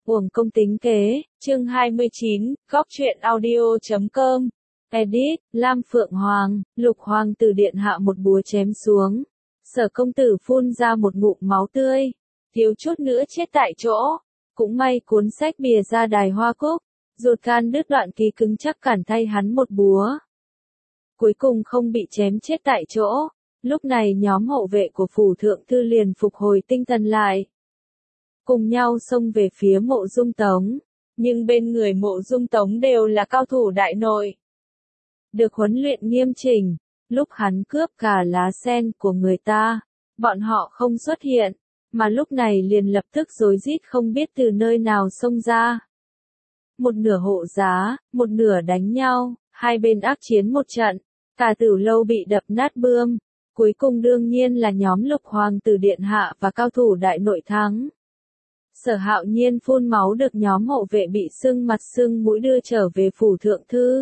Uổng công tính kế, chương 29, góc truyện audio.com. Edit, Lam Phượng Hoàng, Lục Hoàng tử điện hạ một búa chém xuống. Sở công tử phun ra một ngụm máu tươi, thiếu chút nữa chết tại chỗ. Cũng may cuốn sách bìa ra đài hoa cúc, ruột gan đứt đoạn ký cứng chắc cản thay hắn một búa. Cuối cùng không bị chém chết tại chỗ. Lúc này nhóm hậu vệ của phủ thượng thư liền phục hồi tinh thần lại, cùng nhau xông về phía Mộ Dung Tống, nhưng bên người Mộ Dung Tống đều là cao thủ đại nội, được huấn luyện nghiêm chỉnh. Lúc hắn cướp cả lá sen của người ta, bọn họ không xuất hiện, mà lúc này liền lập tức rối rít không biết từ nơi nào xông ra. Một nửa hộ giá, một nửa đánh nhau, hai bên ác chiến một trận, cả Tử Lâu bị đập nát bươm. Cuối cùng đương nhiên là nhóm Lục Hoàng tử điện hạ và cao thủ đại nội thắng. Sở Hạo Nhiên phun máu được nhóm hộ vệ bị sưng mặt sưng mũi đưa trở về phủ thượng thư.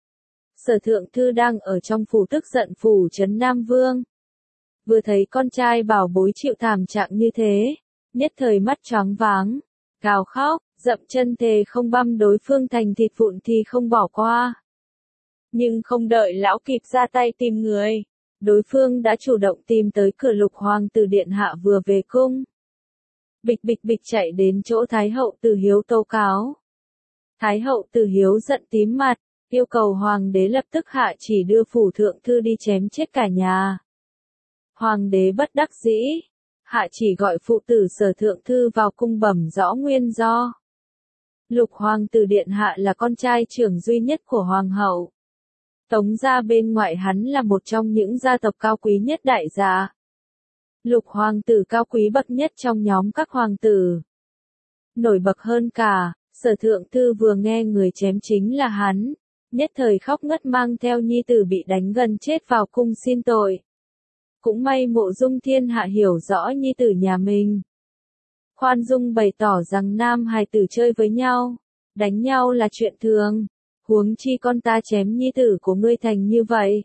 Sở thượng thư đang ở trong phủ tức giận phủ trấn Nam Vương. Vừa thấy con trai bảo bối chịu thảm trạng như thế, nhất thời mắt choáng váng, gào khóc, dậm chân thề không băm đối phương thành thịt vụn thì không bỏ qua. Nhưng không đợi lão kịp ra tay tìm người, đối phương đã chủ động tìm tới cửa Lục Hoàng tử điện hạ vừa về cung. Bịch bịch bịch chạy đến chỗ Thái hậu Từ Hiếu tố cáo. Thái hậu Từ Hiếu giận tím mặt, yêu cầu hoàng đế lập tức hạ chỉ đưa phủ thượng thư đi chém chết cả nhà. Hoàng đế bất đắc dĩ, hạ chỉ gọi phụ tử Sở thượng thư vào cung bẩm rõ nguyên do. Lục Hoàng tử điện hạ là con trai trưởng duy nhất của hoàng hậu. Tống gia bên ngoại hắn là một trong những gia tộc cao quý nhất đại gia. Lục Hoàng tử cao quý bậc nhất trong nhóm các hoàng tử. Nổi bật hơn cả, Sở thượng thư vừa nghe người chém chính là hắn, nhất thời khóc ngất mang theo nhi tử bị đánh gần chết vào cung xin tội. Cũng may Mộ Dung thiên hạ hiểu rõ nhi tử nhà mình. Khoan dung bày tỏ rằng nam hài tử chơi với nhau, đánh nhau là chuyện thường. Huống chi con ta chém nhi tử của ngươi thành như vậy.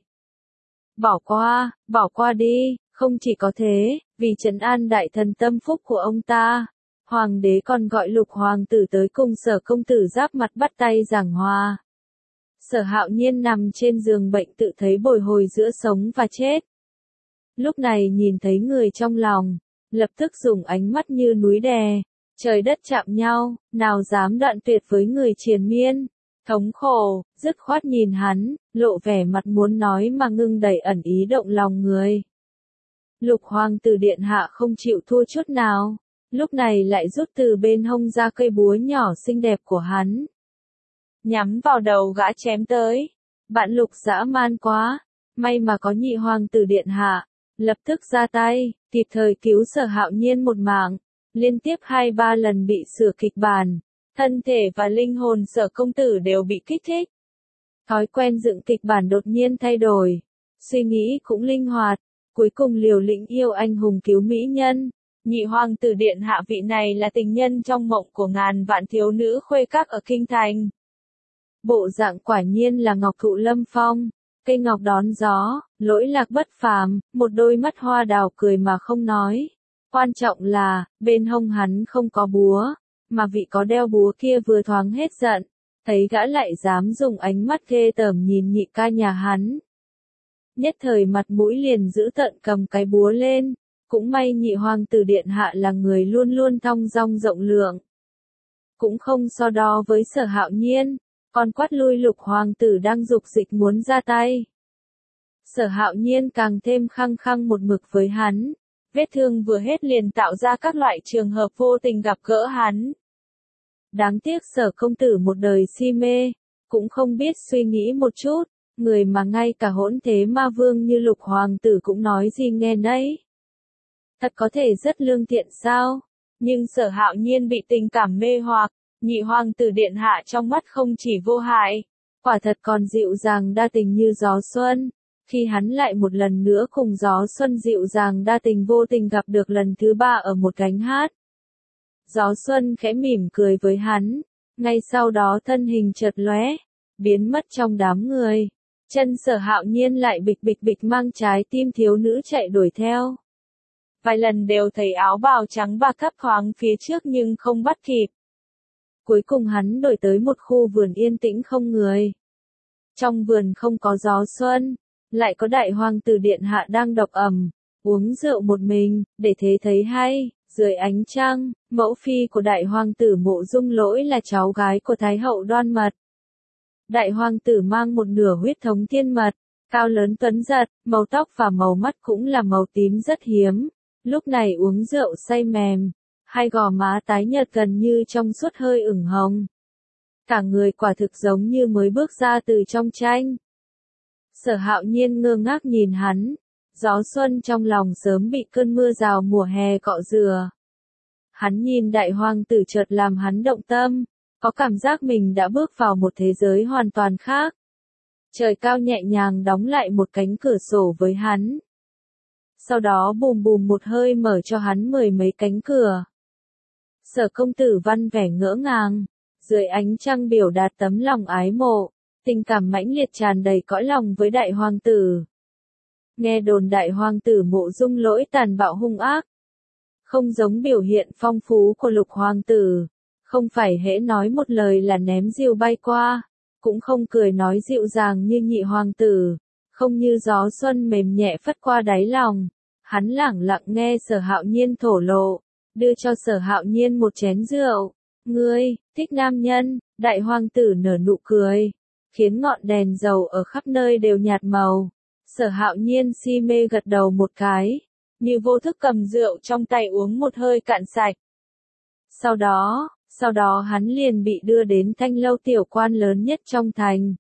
Bỏ qua đi, không chỉ có thế, vì trấn an đại thần tâm phúc của ông ta, hoàng đế còn gọi Lục Hoàng tử tới cùng Sở công tử giáp mặt bắt tay giảng hòa. Sở Hạo Nhiên nằm trên giường bệnh tự thấy bồi hồi giữa sống và chết. Lúc này nhìn thấy người trong lòng, lập tức dùng ánh mắt như núi đè, trời đất chạm nhau, nào dám đoạn tuyệt với người triền miên. Thống khổ, dứt khoát nhìn hắn, lộ vẻ mặt muốn nói mà ngưng đầy ẩn ý động lòng người. Lục Hoàng tử điện hạ không chịu thua chút nào, lúc này lại rút từ bên hông ra cây búa nhỏ xinh đẹp của hắn, nhắm vào đầu gã chém tới. Bạn Lục dã man quá, may mà có nhị Hoàng tử điện hạ, lập tức ra tay, kịp thời cứu Sở Hạo Nhiên một mạng, liên tiếp 2-3 lần bị sửa kịch bản. Thân thể và linh hồn Sở công tử đều bị kích thích. Thói quen dựng kịch bản đột nhiên thay đổi, suy nghĩ cũng linh hoạt, cuối cùng liều lĩnh yêu anh hùng cứu mỹ nhân. Nhị Hoàng tử điện hạ vị này là tình nhân trong mộng của ngàn vạn thiếu nữ khuê các ở kinh thành. Bộ dạng quả nhiên là ngọc thụ lâm phong, cây ngọc đón gió, lỗi lạc bất phàm, một đôi mắt hoa đào cười mà không nói. Quan trọng là, bên hông hắn không có búa, mà vị có đeo búa kia vừa thoáng hết giận, thấy gã lại dám dùng ánh mắt ghê tởm nhìn nhị ca nhà hắn. Nhất thời mặt mũi liền giữ tợn cầm cái búa lên, cũng may nhị Hoàng tử điện hạ là người luôn luôn thong dong rộng lượng. Cũng không so đo với Sở Hạo Nhiên, còn quát lui Lục Hoàng tử đang dục dịch muốn ra tay. Sở Hạo Nhiên càng thêm khăng khăng một mực với hắn, vết thương vừa hết liền tạo ra các loại trường hợp vô tình gặp gỡ hắn. Đáng tiếc Sở công tử một đời si mê, cũng không biết suy nghĩ một chút, người mà ngay cả hỗn thế ma vương như Lục Hoàng tử cũng nói gì nghe nấy. Thật có thể rất lương thiện sao? Nhưng Sở Hạo Nhiên bị tình cảm mê hoặc, nhị Hoàng tử điện hạ trong mắt không chỉ vô hại, quả thật còn dịu dàng đa tình như gió xuân. Khi hắn lại một lần nữa cùng gió xuân dịu dàng đa tình vô tình gặp được lần thứ 3 ở một gánh hát. Gió xuân khẽ mỉm cười với hắn, ngay sau đó thân hình chợt lóe, biến mất trong đám người. Chân Sở Hạo Nhiên lại bịch bịch bịch mang trái tim thiếu nữ chạy đuổi theo. Vài lần đều thấy áo bào trắng ba cấp thoáng phía trước nhưng không bắt kịp. Cuối cùng hắn đổi tới một khu vườn yên tĩnh không người. Trong vườn không có gió xuân, lại có đại hoàng tử điện hạ đang độc ẩm, uống rượu một mình, để thế thấy hay. Dưới ánh trăng, mẫu phi của đại hoàng tử Mộ Dung Lỗi là cháu gái của Thái hậu Đoan Mật. Đại hoàng tử mang một nửa huyết thống tiên mật, cao lớn tuấn giật, màu tóc và màu mắt cũng là màu tím rất hiếm. Lúc này uống rượu say mềm, hai gò má tái nhợt gần như trong suốt hơi ửng hồng. Cả người quả thực giống như mới bước ra từ trong tranh. Sở Hạo Nhiên ngơ ngác nhìn hắn, gió xuân trong lòng sớm bị cơn mưa rào mùa hè cọ rửa. Hắn nhìn đại hoàng tử chợt làm hắn động tâm, có cảm giác mình đã bước vào một thế giới hoàn toàn khác. Trời cao nhẹ nhàng đóng lại một cánh cửa sổ với hắn. Sau đó bùm bùm một hơi mở cho hắn 10 mấy cánh cửa. Sở công tử văn vẻ ngỡ ngàng, dưới ánh trăng biểu đạt tấm lòng ái mộ, tình cảm mãnh liệt tràn đầy cõi lòng với đại hoàng tử. Nghe đồn đại hoàng tử Mộ Dung Lỗi tàn bạo hung ác, không giống biểu hiện phong phú của lục hoàng tử, không phải hễ nói một lời là ném diều bay qua, cũng không cười nói dịu dàng như nhị hoàng tử, không như gió xuân mềm nhẹ phất qua đáy lòng. Hắn lẳng lặng nghe Sở Hạo Nhiên thổ lộ, đưa cho Sở Hạo Nhiên một chén rượu. Ngươi, thích nam nhân, đại hoàng tử nở nụ cười, khiến ngọn đèn dầu ở khắp nơi đều nhạt màu. Sở Hạo Nhiên si mê gật đầu một cái, như vô thức cầm rượu trong tay uống một hơi cạn sạch. Sau đó hắn liền bị đưa đến thanh lâu tiểu quan lớn nhất trong thành.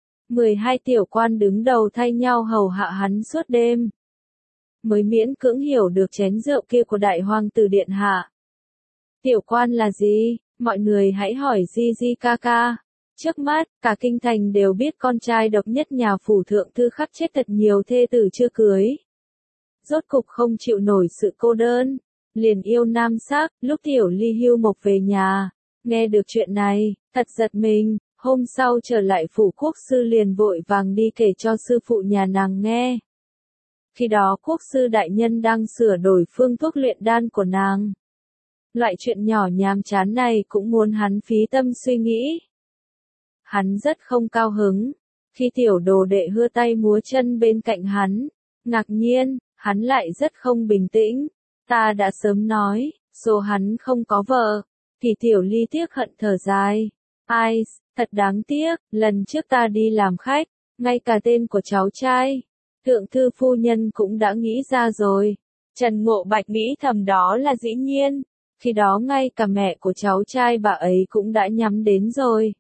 12 tiểu quan đứng đầu thay nhau hầu hạ hắn suốt đêm. Mới miễn cưỡng hiểu được chén rượu kia của đại hoàng tử điện hạ. Tiểu quan là gì? Mọi người hãy hỏi Di Di ca ca. Trước mắt, cả kinh thành đều biết con trai độc nhất nhà phủ thượng thư khắc chết thật nhiều thê tử chưa cưới. Rốt cục không chịu nổi sự cô đơn, liền yêu nam sắc. Lúc Tiểu Ly hưu mộc về nhà, nghe được chuyện này, thật giật mình. Hôm sau trở lại phủ quốc sư liền vội vàng đi kể cho sư phụ nhà nàng nghe. Khi đó quốc sư đại nhân đang sửa đổi phương thuốc luyện đan của nàng. Loại chuyện nhỏ nhàm chán này cũng muốn hắn phí tâm suy nghĩ. Hắn rất không cao hứng. Khi tiểu đồ đệ hưa tay múa chân bên cạnh hắn, ngạc nhiên, hắn lại rất không bình tĩnh. Ta đã sớm nói, số hắn không có vợ. Thì Tiểu Ly tiếc hận thở dài. Ai, thật đáng tiếc, lần trước ta đi làm khách, ngay cả tên của cháu trai thượng thư phu nhân cũng đã nghĩ ra rồi. Trần Ngộ Bạch nghĩ thầm đó là dĩ nhiên. Khi đó ngay cả mẹ của cháu trai bà ấy cũng đã nhắm đến rồi.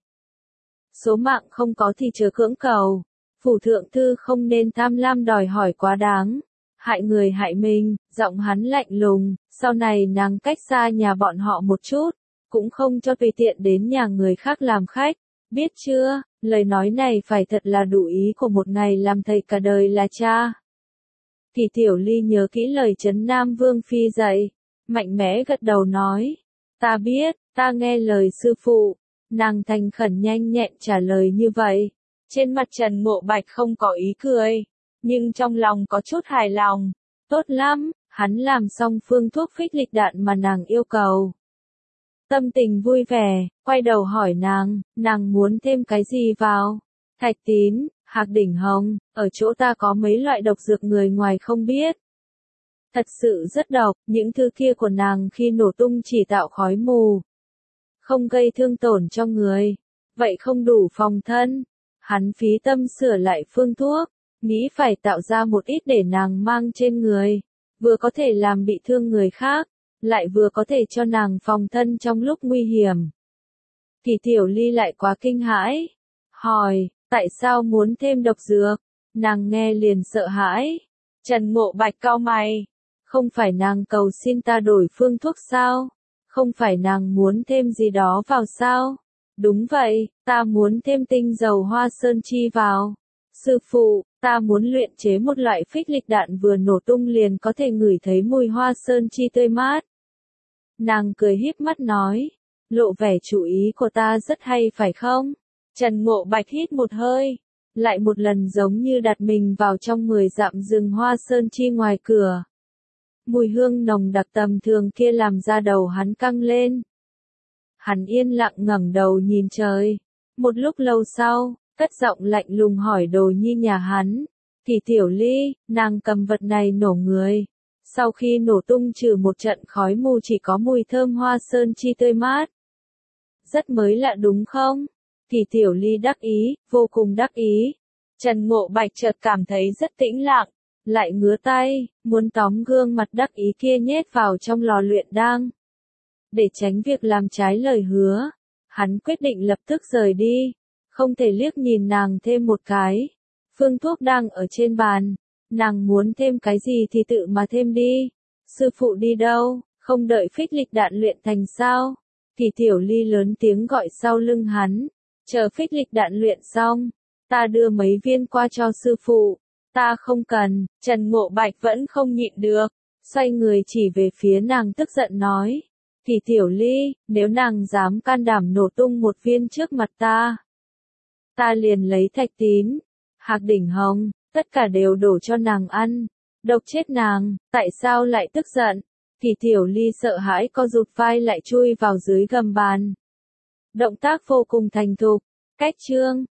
Số mạng không có thì chớ cưỡng cầu. Phủ thượng thư không nên tham lam đòi hỏi quá đáng. Hại người hại mình, giọng hắn lạnh lùng. Sau này nàng cách xa nhà bọn họ một chút, cũng không cho tùy tiện đến nhà người khác làm khách. Biết chưa, lời nói này phải thật là đủ ý của một ngày làm thầy cả đời là cha. Thì Tiểu Ly nhớ kỹ lời Trấn Nam Vương Phi dạy, mạnh mẽ gật đầu nói. Ta biết, ta nghe lời sư phụ. Nàng thành khẩn nhanh nhẹn trả lời như vậy. Trên mặt Trần Ngộ Bạch không có ý cười, nhưng trong lòng có chút hài lòng. Tốt lắm, hắn làm xong phương thuốc phích lịch đạn mà nàng yêu cầu. Tâm tình vui vẻ, quay đầu hỏi nàng muốn thêm cái gì vào? Thạch tín, hạc đỉnh hồng, ở chỗ ta có mấy loại độc dược người ngoài không biết. Thật sự rất độc, những thứ kia của nàng khi nổ tung chỉ tạo khói mù, không gây thương tổn cho người. Vậy không đủ phòng thân. Hắn phí tâm sửa lại phương thuốc, nghĩ phải tạo ra một ít để nàng mang trên người, vừa có thể làm bị thương người khác, lại vừa có thể cho nàng phòng thân trong lúc nguy hiểm. Thì Tiểu Ly lại quá kinh hãi, hỏi, tại sao muốn thêm độc dược? Nàng nghe liền sợ hãi. Trần Ngộ Bạch cau mày, không phải nàng cầu xin ta đổi phương thuốc sao? Không phải nàng muốn thêm gì đó vào sao? Đúng vậy, ta muốn thêm tinh dầu hoa sơn chi vào. Sư phụ, ta muốn luyện chế một loại phích lịch đạn vừa nổ tung liền có thể ngửi thấy mùi hoa sơn chi tươi mát. Nàng cười híp mắt nói, lộ vẻ chủ ý của ta rất hay phải không? Trần Ngộ Bạch hít một hơi, lại một lần giống như đặt mình vào trong 10 dặm rừng hoa sơn chi ngoài cửa. Mùi hương nồng đặc tầm thường kia làm da đầu hắn căng lên. Hắn yên lặng ngẩng đầu nhìn trời. Một lúc lâu sau, cất giọng lạnh lùng hỏi Đồ Nhi nhà hắn. Thì Tiểu Ly, nàng cầm vật này nổ người. Sau khi nổ tung trừ một trận khói mù chỉ có mùi thơm hoa sơn chi tươi mát. Rất mới lạ đúng không? Thì Tiểu Ly đắc ý, vô cùng đắc ý. Trần Ngộ Bạch chợt cảm thấy rất tĩnh lặng, lại ngứa tay, muốn tóm gương mặt đắc ý kia nhét vào trong lò luyện đan. Để tránh việc làm trái lời hứa, hắn quyết định lập tức rời đi, không thể liếc nhìn nàng thêm một cái. Phương thuốc đang ở trên bàn, nàng muốn thêm cái gì thì tự mà thêm đi. Sư phụ đi đâu, không đợi phích lịch đạn luyện thành sao? Thì Tiểu Ly lớn tiếng gọi sau lưng hắn, chờ phích lịch đạn luyện xong, ta đưa mấy viên qua cho sư phụ. Ta không cần. Trần Ngộ Bạch vẫn không nhịn được, xoay người chỉ về phía nàng tức giận nói. Thì Tiểu Ly, nếu nàng dám can đảm nổ tung một viên trước mặt ta liền lấy thạch tín, hạc đỉnh hồng, tất cả đều đổ cho nàng ăn, độc chết nàng. Tại sao lại tức giận? Thì Tiểu Ly sợ hãi co rụt vai lại chui vào dưới gầm bàn. Động tác vô cùng thành thục. Cách chương